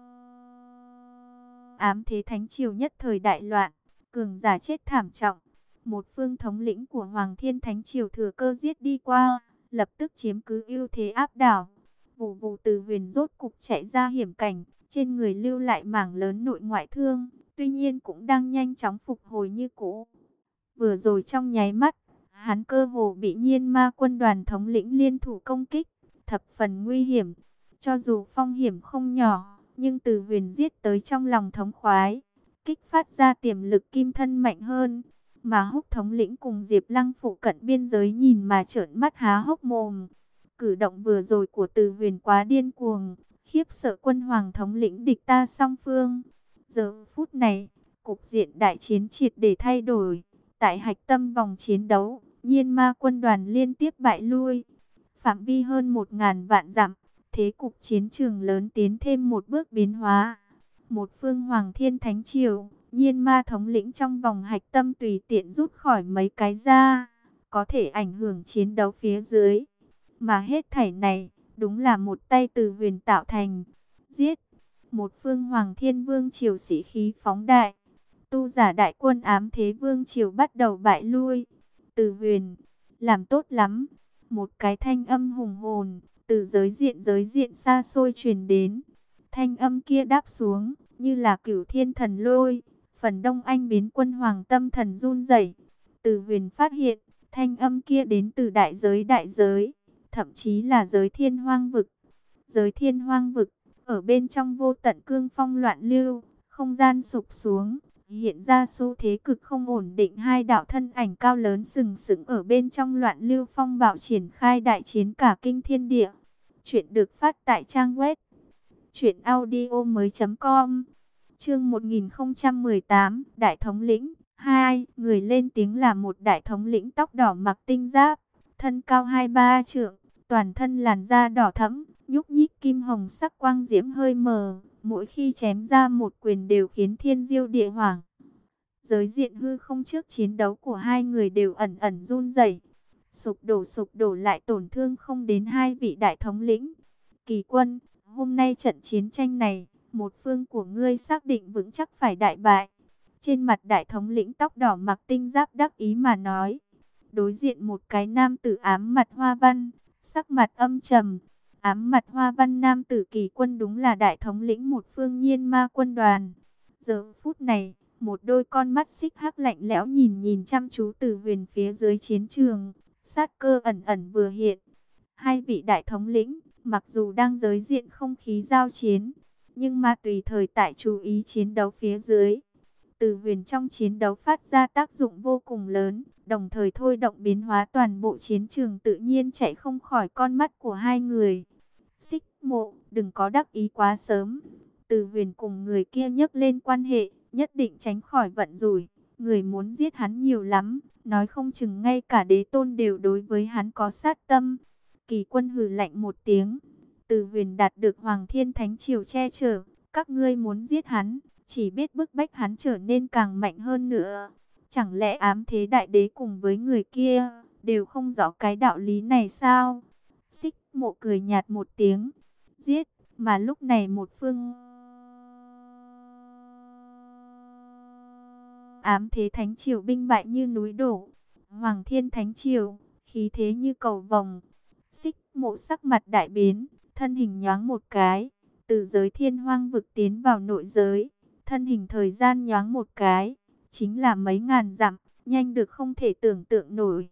ám thế thánh triều nhất thời đại loạn, cường giả chết thảm trọng. Một phương thống lĩnh của Hoàng Thiên Thánh Triều thừa cơ giết đi qua, lập tức chiếm cứ ưu thế áp đảo. Vù vù, Từ Huyền rốt cục chạy ra hiểm cảnh, trên người lưu lại mảng lớn nội ngoại thương, tuy nhiên cũng đang nhanh chóng phục hồi như cũ. Vừa rồi trong nháy mắt, hắn cơ hồ bị Nhiên Ma quân đoàn thống lĩnh liên thủ công kích, thập phần nguy hiểm. Cho dù phong hiểm không nhỏ, nhưng Từ Huyền giết tới trong lòng thống khoái, kích phát ra tiềm lực kim thân mạnh hơn. Mà Húc thống lĩnh cùng Diệp Lăng phụ cận biên giới nhìn mà trợn mắt há hốc mồm. Cử động vừa rồi của Từ Huyền quá điên cuồng, khiếp sợ quân hoàng thống lĩnh địch ta song phương. Giờ phút này, cục diện đại chiến triệt để thay đổi. Tại hạch tâm vòng chiến đấu, Nhiên Ma quân đoàn liên tiếp bại lui. Phạm vi hơn một ngàn vạn dặm, thế cục chiến trường lớn tiến thêm một bước biến hóa. Một phương Hoàng Thiên Thánh Triều, Nhiên Ma thống lĩnh trong vòng hạch tâm tùy tiện rút khỏi mấy cái ra, có thể ảnh hưởng chiến đấu phía dưới. Mà hết thảy này, đúng là một tay Từ Huyền tạo thành. Giết! Một phương Hoàng Thiên Vương Triều sĩ khí phóng đại. Tu giả đại quân ám thế Vương Triều bắt đầu bại lui. Từ Huyền, làm tốt lắm. Một cái thanh âm hùng hồn, từ giới diện giới diện xa xôi truyền đến. Thanh âm kia đáp xuống, như là cửu thiên thần lôi. Phần đông anh biến quân hoàng tâm thần run rẩy. Từ Huyền phát hiện, thanh âm kia đến từ đại giới đại giới, thậm chí là giới thiên hoang vực. Giới thiên hoang vực, ở bên trong vô tận cương phong loạn lưu, không gian sụp xuống, hiện ra xu thế cực không ổn định. Hai đạo thân ảnh cao lớn sừng sững ở bên trong loạn lưu phong bạo triển khai đại chiến cả kinh thiên địa. Chuyện được phát tại trang web truyện audio mới chấm com. Chương một nghìn không trăm mười tám, Đại thống lĩnh hai. Người lên tiếng là một đại thống lĩnh tóc đỏ mặc tinh giáp, thân cao hai ba trượng, toàn thân làn da đỏ thẫm, nhúc nhích kim hồng sắc quang diễm hơi mờ, mỗi khi chém ra một quyền đều khiến thiên diêu địa hoảng. Giới diện hư không trước chiến đấu của hai người đều ẩn ẩn run rẩy, sụp đổ sụp đổ lại tổn thương không đến hai vị đại thống lĩnh. Kỳ Quân, Hôm nay trận chiến tranh này, một phương của ngươi xác định vững chắc phải đại bại. Trên mặt đại thống lĩnh tóc đỏ mặc tinh giáp đắc ý mà nói. Đối diện một cái nam tử ám mặt hoa văn, sắc mặt âm trầm. Ám mặt hoa văn nam tử Kỳ Quân đúng là đại thống lĩnh một phương Nhiên Ma quân đoàn. Giờ phút này, một đôi con mắt xích hắc lạnh lẽo nhìn nhìn chăm chú Từ Huyền phía dưới chiến trường, sát cơ ẩn ẩn vừa hiện. Hai vị đại thống lĩnh, mặc dù đang giới diện không khí giao chiến, nhưng mà tùy thời tại chú ý chiến đấu phía dưới. Từ Huyền trong chiến đấu phát ra tác dụng vô cùng lớn, đồng thời thôi động biến hóa toàn bộ chiến trường tự nhiên chạy không khỏi con mắt của hai người. Xích Mộ, đừng có đắc ý quá sớm. Từ Huyền cùng người kia nhấc lên quan hệ, nhất định tránh khỏi vận rủi. Người muốn giết hắn nhiều lắm, nói không chừng ngay cả đế tôn đều đối với hắn có sát tâm. Kỳ Quân hừ lạnh một tiếng. Từ Huyền đạt được Hoàng Thiên Thánh Triều che chở, các ngươi muốn giết hắn, chỉ biết bức bách hắn trở nên càng mạnh hơn nữa. Chẳng lẽ ám thế đại đế cùng với người kia đều không rõ cái đạo lý này sao? Xích Mộ cười nhạt một tiếng. Giết, mà lúc này một phương ám thế thánh triều binh bại như núi đổ. Hoàng Thiên Thánh Triều, khí thế như cầu vồng. Xích Mộ sắc mặt đại biến, thân hình nhoáng một cái, từ giới thiên hoang vực tiến vào nội giới. Thân hình thời gian nhoáng một cái, chính là mấy ngàn dặm, nhanh được không thể tưởng tượng nổi.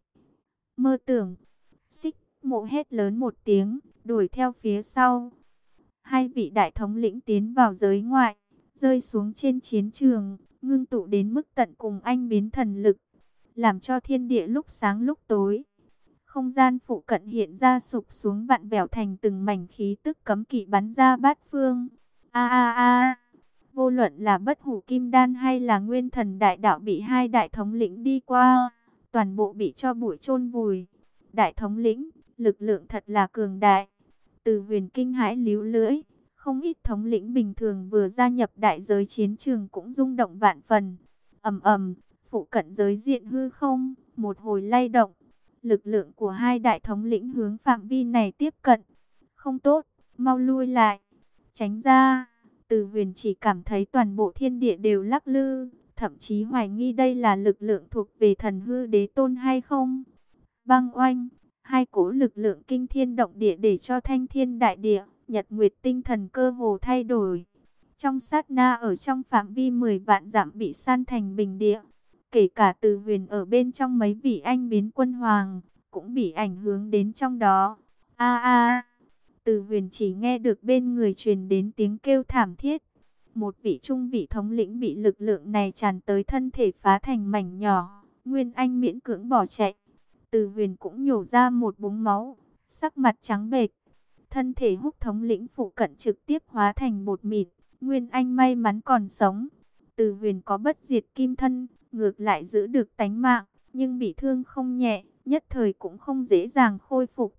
Mơ tưởng, Xích Mộ hét lớn một tiếng, đuổi theo phía sau. Hai vị đại thống lĩnh tiến vào giới ngoại, rơi xuống trên chiến trường, ngưng tụ đến mức tận cùng anh biến thần lực, làm cho thiên địa lúc sáng lúc tối. Không gian phụ cận hiện ra sụp xuống vặn vẹo thành từng mảnh khí tức cấm kỵ bắn ra bát phương. A a a, vô luận là Bất Hủ Kim Đan hay là Nguyên Thần Đại Đạo bị hai đại thống lĩnh đi qua, toàn bộ bị cho bụi chôn vùi. Đại thống lĩnh, lực lượng thật là cường đại. Từ Huyền kinh hãi líu lưỡi, không ít thống lĩnh bình thường vừa gia nhập đại giới chiến trường cũng rung động vạn phần. Ầm ầm, phụ cận giới diện hư không, một hồi lay động. Lực lượng của hai đại thống lĩnh hướng phạm vi này tiếp cận. Không tốt, mau lui lại, tránh ra. Từ Huyền chỉ cảm thấy toàn bộ thiên địa đều lắc lư, thậm chí hoài nghi đây là lực lượng thuộc về thần hư đế tôn hay không. Băng oanh, hai cỗ lực lượng kinh thiên động địa để cho thanh thiên đại địa, nhật nguyệt tinh thần cơ hồ thay đổi. Trong sát na ở trong phạm vi mười vạn dặm bị san thành bình địa. Kể cả Từ Huyền ở bên trong mấy vị anh biến quân hoàng, cũng bị ảnh hưởng đến trong đó. A a, Từ Huyền chỉ nghe được bên người truyền đến tiếng kêu thảm thiết. Một vị trung vị thống lĩnh bị lực lượng này tràn tới thân thể phá thành mảnh nhỏ. Nguyên Anh miễn cưỡng bỏ chạy. Từ Huyền cũng nhổ ra một búng máu, sắc mặt trắng bệch. Thân thể Húc thống lĩnh phụ cận trực tiếp hóa thành bột mịn. Nguyên Anh may mắn còn sống. Từ Huyền có bất diệt kim thân, ngược lại giữ được tánh mạng, nhưng bị thương không nhẹ, nhất thời cũng không dễ dàng khôi phục.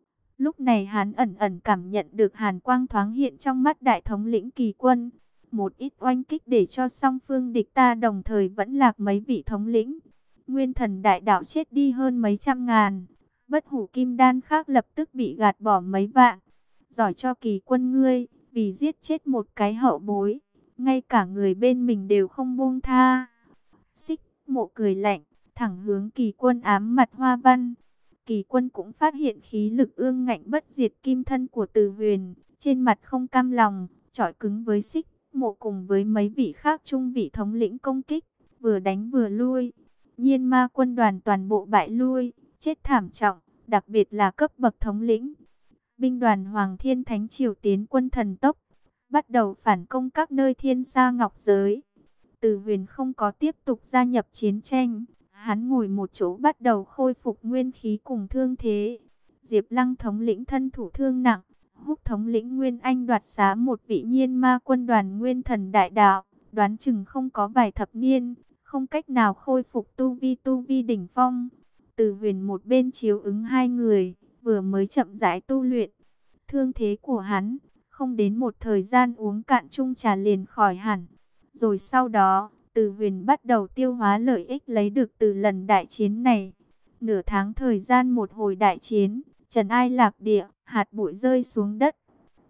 Lúc này hắn ẩn ẩn cảm nhận được hàn quang thoáng hiện trong mắt đại thống lĩnh Kỳ Quân. Một ít oanh kích để cho song phương địch ta đồng thời vẫn lạc mấy vị thống lĩnh. Nguyên Thần Đại Đạo chết đi hơn mấy trăm ngàn. Bất Hủ Kim Đan khác lập tức bị gạt bỏ mấy vạn. Giỏi cho Kỳ Quân ngươi, vì giết chết một cái hậu bối, ngay cả người bên mình đều không buông tha. Xích Mộ cười lạnh, thẳng hướng Kỳ Quân ám mặt hoa văn. Kỳ Quân cũng phát hiện khí lực ương ngạnh bất diệt kim thân của Từ Huyền, trên mặt không cam lòng, chọi cứng với Xích Mộ cùng với mấy vị khác trung vị thống lĩnh công kích, vừa đánh vừa lui. Nhiên Ma quân đoàn toàn bộ bại lui, chết thảm trọng, đặc biệt là cấp bậc thống lĩnh. Binh đoàn Hoàng Thiên Thánh Triều tiến quân thần tốc, bắt đầu phản công các nơi thiên sa ngọc giới. Từ Huyền không có tiếp tục gia nhập chiến tranh, hắn ngồi một chỗ bắt đầu khôi phục nguyên khí cùng thương thế. Diệp Lăng thống lĩnh thân thủ thương nặng, Húc thống lĩnh Nguyên Anh đoạt xá một vị Nhiên Ma quân đoàn Nguyên Thần Đại Đạo, đoán chừng không có vài thập niên, không cách nào khôi phục tu vi tu vi đỉnh phong. Từ Huyền một bên chiếu ứng hai người, vừa mới chậm rãi tu luyện. Thương thế của hắn, không đến một thời gian uống cạn chung trà liền khỏi hẳn. Rồi sau đó, Từ Huyền bắt đầu tiêu hóa lợi ích lấy được từ lần đại chiến này. Nửa tháng thời gian một hồi đại chiến, trần ai lạc địa, hạt bụi rơi xuống đất.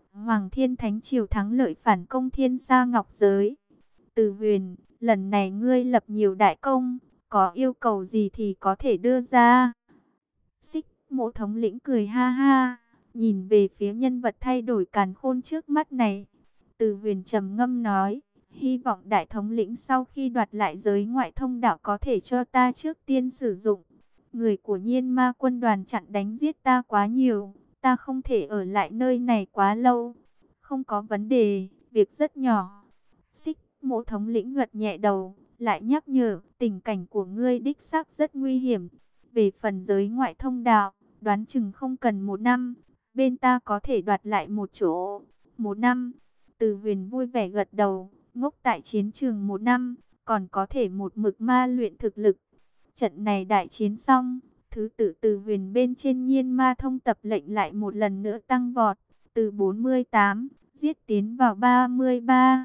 Hoàng Thiên Thánh Triều thắng lợi phản công Thiên Sa Ngọc Giới. Từ Huyền, lần này ngươi lập nhiều đại công, có yêu cầu gì thì có thể đưa ra. Xích Mộ thống lĩnh cười ha ha, nhìn về phía nhân vật thay đổi càn khôn trước mắt này. Từ Huyền trầm ngâm nói, hy vọng đại thống lĩnh sau khi đoạt lại giới ngoại thông đạo có thể cho ta trước tiên sử dụng. Người của Nhiên Ma quân đoàn chặn đánh giết ta quá nhiều, ta không thể ở lại nơi này quá lâu. Không có vấn đề, việc rất nhỏ. Xích Mộ thống lĩnh gật nhẹ đầu, lại nhắc nhở, tình cảnh của ngươi đích xác rất nguy hiểm. Về phần giới ngoại thông đạo, đoán chừng không cần một năm, bên ta có thể đoạt lại một chỗ. Một năm, Từ Huyền vui vẻ gật đầu, ngốc tại chiến trường một năm, còn có thể một mực ma luyện thực lực. Trận này đại chiến xong, thứ tự Từ Huyền bên trên Nhiên Ma thông tập lệnh lại một lần nữa tăng vọt, từ bốn mươi tám, giết tiến vào ba mươi ba.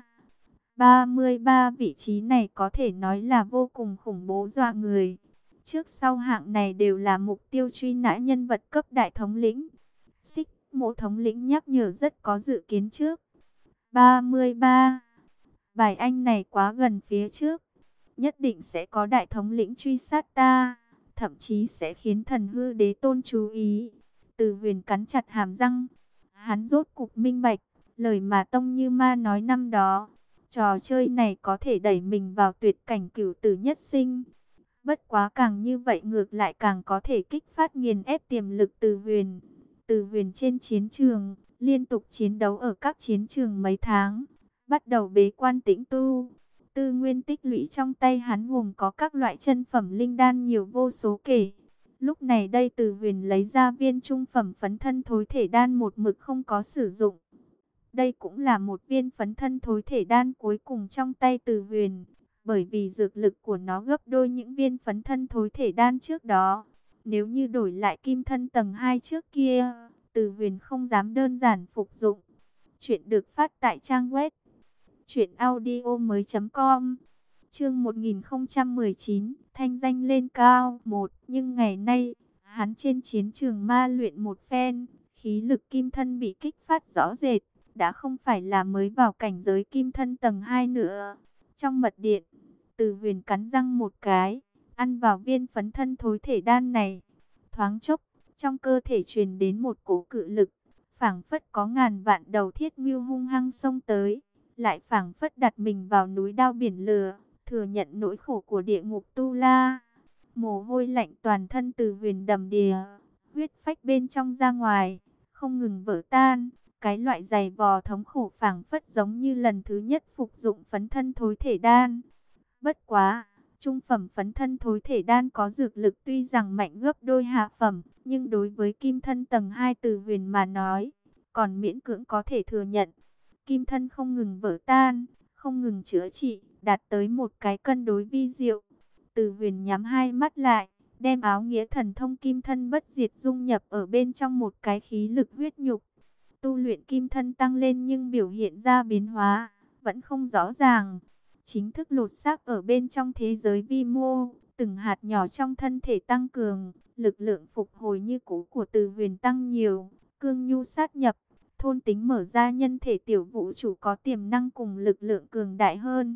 ba mươi ba vị trí này có thể nói là vô cùng khủng bố dọa người. Trước sau hạng này đều là mục tiêu truy nã nhân vật cấp đại thống lĩnh. Xích Mộ thống lĩnh nhắc nhở rất có dự kiến trước. ba mươi ba. Bài anh này quá gần phía trước. Nhất định sẽ có đại thống lĩnh truy sát ta. Thậm chí sẽ khiến thần hư đế tôn chú ý. Từ Huyền cắn chặt hàm răng. Hắn rốt cục minh bạch. Lời mà Tông Như Ma nói năm đó. Trò chơi này có thể đẩy mình vào tuyệt cảnh cửu tử nhất sinh. Bất quá càng như vậy ngược lại càng có thể kích phát nghiền ép tiềm lực Từ Huyền. Từ Huyền trên chiến trường, liên tục chiến đấu ở các chiến trường mấy tháng, bắt đầu bế quan tĩnh tu. Tư nguyên tích lũy trong tay hắn gồm có các loại chân phẩm linh đan nhiều vô số kể. Lúc này đây Từ Huyền lấy ra viên trung phẩm phấn thân thối thể đan một mực không có sử dụng. Đây cũng là một viên phấn thân thối thể đan cuối cùng trong tay Từ Huyền, bởi vì dược lực của nó gấp đôi những viên phấn thân thối thể đan trước đó. Nếu như đổi lại kim thân tầng hai trước kia, Từ Huyền không dám đơn giản phục dụng. Chuyện được phát tại trang web truyện audio mới chấm com. Chương một nghìn không trăm mười chín, thanh danh lên cao một, nhưng ngày nay, hắn trên chiến trường ma luyện một phen, khí lực kim thân bị kích phát rõ rệt, đã không phải là mới vào cảnh giới kim thân tầng hai nữa. Trong mật điện, Từ Huyền cắn răng một cái, ăn vào viên phấn thân thối thể đan này. Thoáng chốc, trong cơ thể truyền đến một cỗ cự lực, phảng phất có ngàn vạn đầu thiết ngưu hung hăng xông tới, lại phảng phất đặt mình vào núi đao biển lửa, thừa nhận nỗi khổ của địa ngục tu la. Mồ hôi lạnh toàn thân Từ Huyền đầm đìa, huyết phách bên trong ra ngoài, không ngừng vỡ tan. Cái loại dày vò thống khổ phảng phất giống như lần thứ nhất phục dụng phấn thân thối thể đan. Bất quá, trung phẩm phấn thân thối thể đan có dược lực tuy rằng mạnh gấp đôi hạ phẩm, nhưng đối với kim thân tầng hai Từ Huyền mà nói, còn miễn cưỡng có thể thừa nhận. Kim thân không ngừng vỡ tan, không ngừng chữa trị, đạt tới một cái cân đối vi diệu. Từ Huyền nhắm hai mắt lại, đem áo nghĩa thần thông kim thân bất diệt dung nhập ở bên trong một cái khí lực huyết nhục. Tu luyện kim thân tăng lên nhưng biểu hiện ra biến hóa vẫn không rõ ràng. Chính thức lột xác ở bên trong thế giới vi mô, từng hạt nhỏ trong thân thể tăng cường, lực lượng phục hồi như cũ của Từ Huyền tăng nhiều, cương nhu sát nhập, thôn tính mở ra nhân thể tiểu vũ trụ có tiềm năng cùng lực lượng cường đại hơn.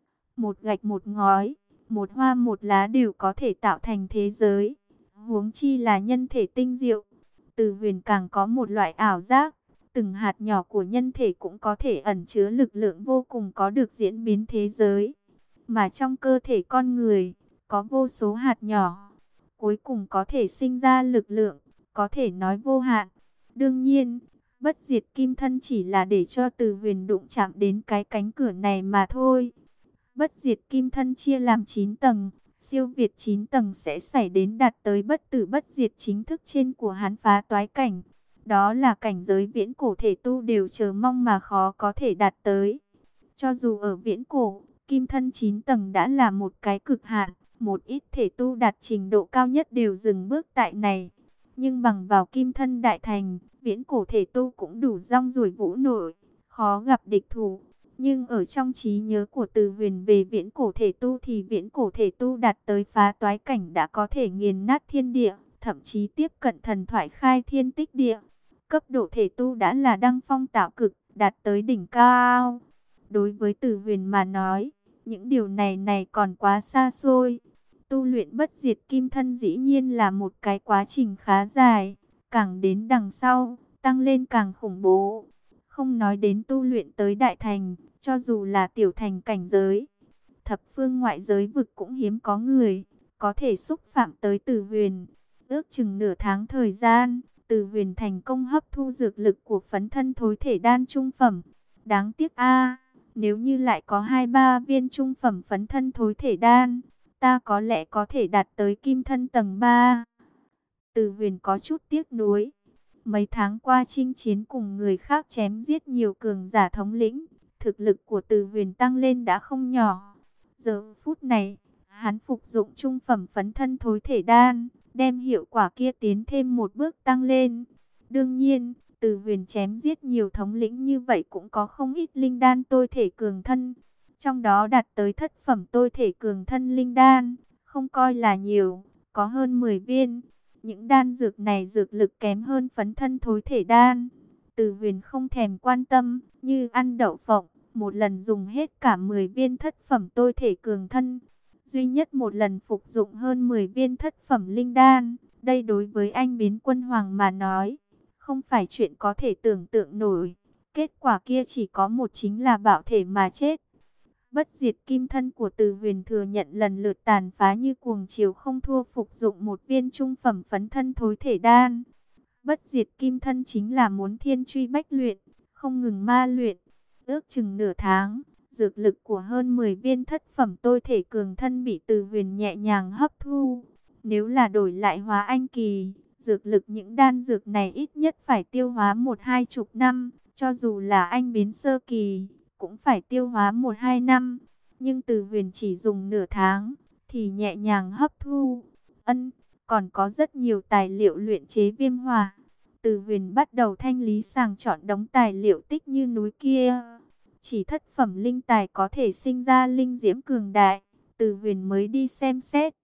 Một gạch một ngói, một hoa một lá đều có thể tạo thành thế giới, huống chi là nhân thể tinh diệu. Từ Huyền càng có một loại ảo giác, từng hạt nhỏ của nhân thể cũng có thể ẩn chứa lực lượng vô cùng có được diễn biến thế giới. Mà trong cơ thể con người, có vô số hạt nhỏ, cuối cùng có thể sinh ra lực lượng, có thể nói vô hạn. Đương nhiên, bất diệt kim thân chỉ là để cho Từ Huyền đụng chạm đến cái cánh cửa này mà thôi. Bất diệt kim thân chia làm chín tầng, siêu việt chín tầng sẽ xảy đến đạt tới bất tử bất diệt chính thức trên của hắn phá toái cảnh. Đó là cảnh giới viễn cổ thể tu đều chờ mong mà khó có thể đạt tới. Cho dù ở viễn cổ, kim thân chín tầng đã là một cái cực hạn, một ít thể tu đạt trình độ cao nhất đều dừng bước tại này. Nhưng bằng vào kim thân đại thành, viễn cổ thể tu cũng đủ rong ruổi vũ nổi, khó gặp địch thủ. Nhưng ở trong trí nhớ của Từ Huyền về viễn cổ thể tu thì viễn cổ thể tu đạt tới phá toái cảnh đã có thể nghiền nát thiên địa, thậm chí tiếp cận thần thoại khai thiên tích địa. cấp độ thể tu đã là đăng phong tạo cực, đạt tới đỉnh cao. Đối với Từ Huyền mà nói, những điều này này còn quá xa xôi. Tu luyện bất diệt kim thân dĩ nhiên là một cái quá trình khá dài, càng đến đằng sau, tăng lên càng khủng bố. Không nói đến tu luyện tới đại thành, cho dù là tiểu thành cảnh giới, thập phương ngoại giới vực cũng hiếm có người có thể xúc phạm tới Từ Huyền. Ước chừng nửa tháng thời gian, Từ Huyền thành công hấp thu dược lực của phấn thân thối thể đan trung phẩm. Đáng tiếc a, nếu như lại có hai ba viên trung phẩm phấn thân thối thể đan, ta có lẽ có thể đạt tới kim thân tầng ba. Từ Huyền có chút tiếc nuối. Mấy tháng qua chinh chiến cùng người khác chém giết nhiều cường giả thống lĩnh, thực lực của Từ Huyền tăng lên đã không nhỏ. Giờ phút này, hắn phục dụng trung phẩm phấn thân thối thể đan, đem hiệu quả kia tiến thêm một bước tăng lên. Đương nhiên, Từ Huyền chém giết nhiều thống lĩnh như vậy cũng có không ít linh đan tôi thể cường thân. Trong đó đạt tới thất phẩm tôi thể cường thân linh đan, không coi là nhiều, có hơn mười viên. Những đan dược này dược lực kém hơn phấn thân thối thể đan. Từ Huyền không thèm quan tâm, như ăn đậu phộng, một lần dùng hết cả mười viên thất phẩm tôi thể cường thân. Duy nhất một lần phục dụng hơn mười viên thất phẩm linh đan. Đây đối với anh Biến Quân Hoàng mà nói, không phải chuyện có thể tưởng tượng nổi. Kết quả kia chỉ có một, chính là bạo thể mà chết. Bất diệt kim thân của Từ Huyền thừa nhận lần lượt tàn phá như cuồng chiều, không thua phục dụng một viên trung phẩm phấn thân thối thể đan. Bất diệt kim thân chính là muốn thiên truy bách luyện, không ngừng ma luyện. Ước chừng nửa tháng, dược lực của hơn mười viên thất phẩm tôi thể cường thân bị Từ Huyền nhẹ nhàng hấp thu. Nếu là đổi lại hóa anh kỳ, dược lực những đan dược này ít nhất phải tiêu hóa một hai chục năm, cho dù là anh Biến sơ kỳ cũng phải tiêu hóa một hai năm. Nhưng Từ Huyền chỉ dùng nửa tháng thì nhẹ nhàng hấp thu. Ân, còn có rất nhiều tài liệu luyện chế viêm hỏa. Từ Huyền bắt đầu thanh lý sàng chọn đống tài liệu tích như núi kia. Chỉ thất phẩm linh tài có thể sinh ra linh diễm cường đại, Từ Huyền mới đi xem xét.